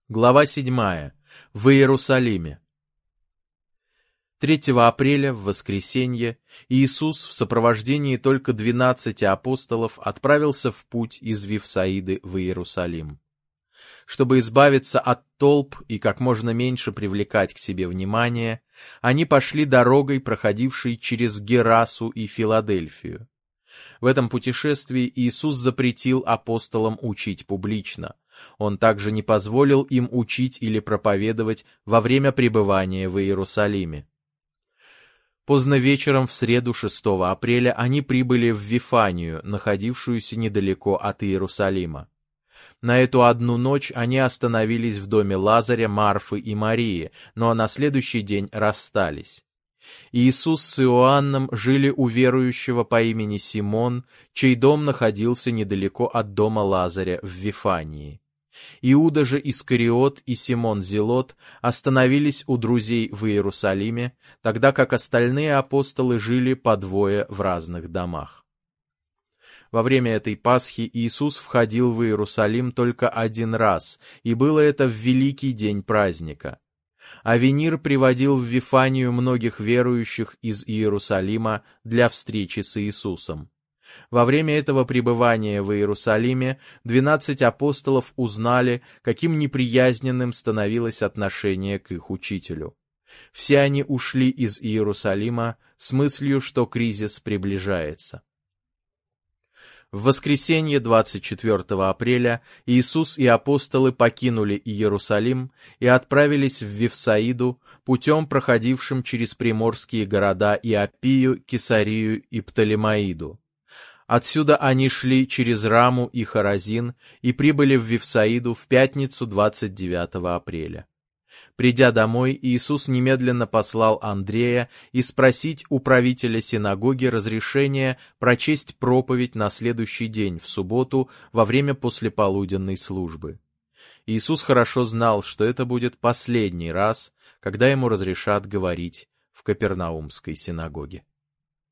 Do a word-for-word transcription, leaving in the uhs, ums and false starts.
Глава седьмая. В Иерусалиме. третьего апреля, в воскресенье, Иисус в сопровождении только двенадцати апостолов отправился в путь из Вифсаиды в Иерусалим. Чтобы избавиться от толп и как можно меньше привлекать к себе внимание, они пошли дорогой, проходившей через Герасу и Филадельфию. В этом путешествии Иисус запретил апостолам учить публично. Он также не позволил им учить или проповедовать во время пребывания в Иерусалиме. Поздно вечером в среду шестого апреля они прибыли в Вифанию, находившуюся недалеко от Иерусалима. На эту одну ночь они остановились в доме Лазаря, Марфы и Марии, но на следующий день расстались. Иисус с Иоанном жили у верующего по имени Симон, чей дом находился недалеко от дома Лазаря в Вифании. Иуда же Искариот и Симон Зелот остановились у друзей в Иерусалиме, тогда как остальные апостолы жили по двое в разных домах. Во время этой Пасхи Иисус входил в Иерусалим только один раз, и было это в великий день праздника. Авенир приводил в Вифанию многих верующих из Иерусалима для встречи с Иисусом. Во время этого пребывания в Иерусалиме двенадцать апостолов узнали, каким неприязненным становилось отношение к их учителю. Все они ушли из Иерусалима с мыслью, что кризис приближается. В воскресенье двадцать четвёртого апреля Иисус и апостолы покинули Иерусалим и отправились в Вифсаиду, путем, проходившим через приморские города Иопию, Кесарию и Птолемаиду. Отсюда они шли через Раму и Хоразин и прибыли в Вифсаиду в пятницу двадцать девятого апреля. Придя домой, Иисус немедленно послал Андрея и спросить у правителя синагоги разрешения прочесть проповедь на следующий день, в субботу, во время послеполуденной службы. Иисус хорошо знал, что это будет последний раз, когда ему разрешат говорить в Капернаумской синагоге.